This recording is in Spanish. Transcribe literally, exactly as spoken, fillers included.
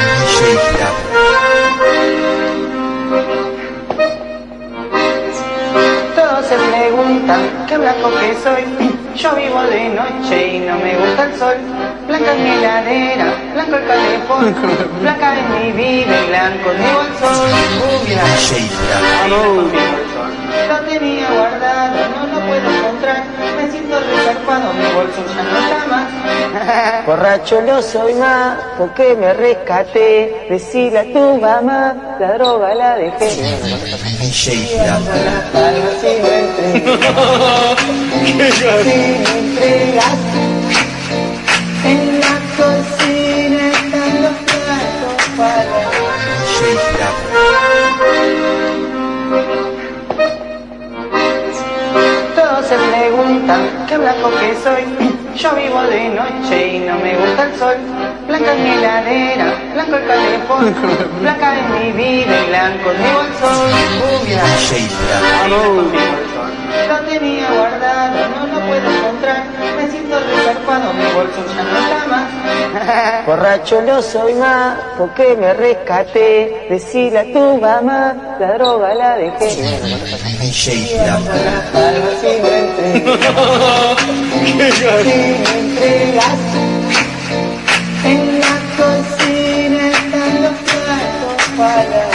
Todos se preguntan qué blanco que soy. Yo vivo de noche y no me gusta el sol. Blanca es mi heladera, blanco el calefón. Blanca es mi vida y blanco es mi bolsón. Rubia, lo tenía guardado, no lo puedo encontrar. Me siento resarpado, mi bolso ya no está más. Borracho no soy más, porque me rescaté. Decile a tu mamá, la droga la dejé. Si no entregas, si no entregas, en la cocina están los platos para... Todos se preguntan qué blanco que soy. Yo vivo de noche y no me gusta el sol. Blanca es mi heladera, blanco el calefón. Blanca es mi vida y blanco es mi bolsón. Rubia, lo tenía guardado, no lo puedo encontrar. Me siento resarpado, mi bolso ya no está más. Borracho no soy más, porque me rescaté. Decile a tu mamá, la droga la dejé. Si no entregas, si no entregas, en la cocina están los platos para...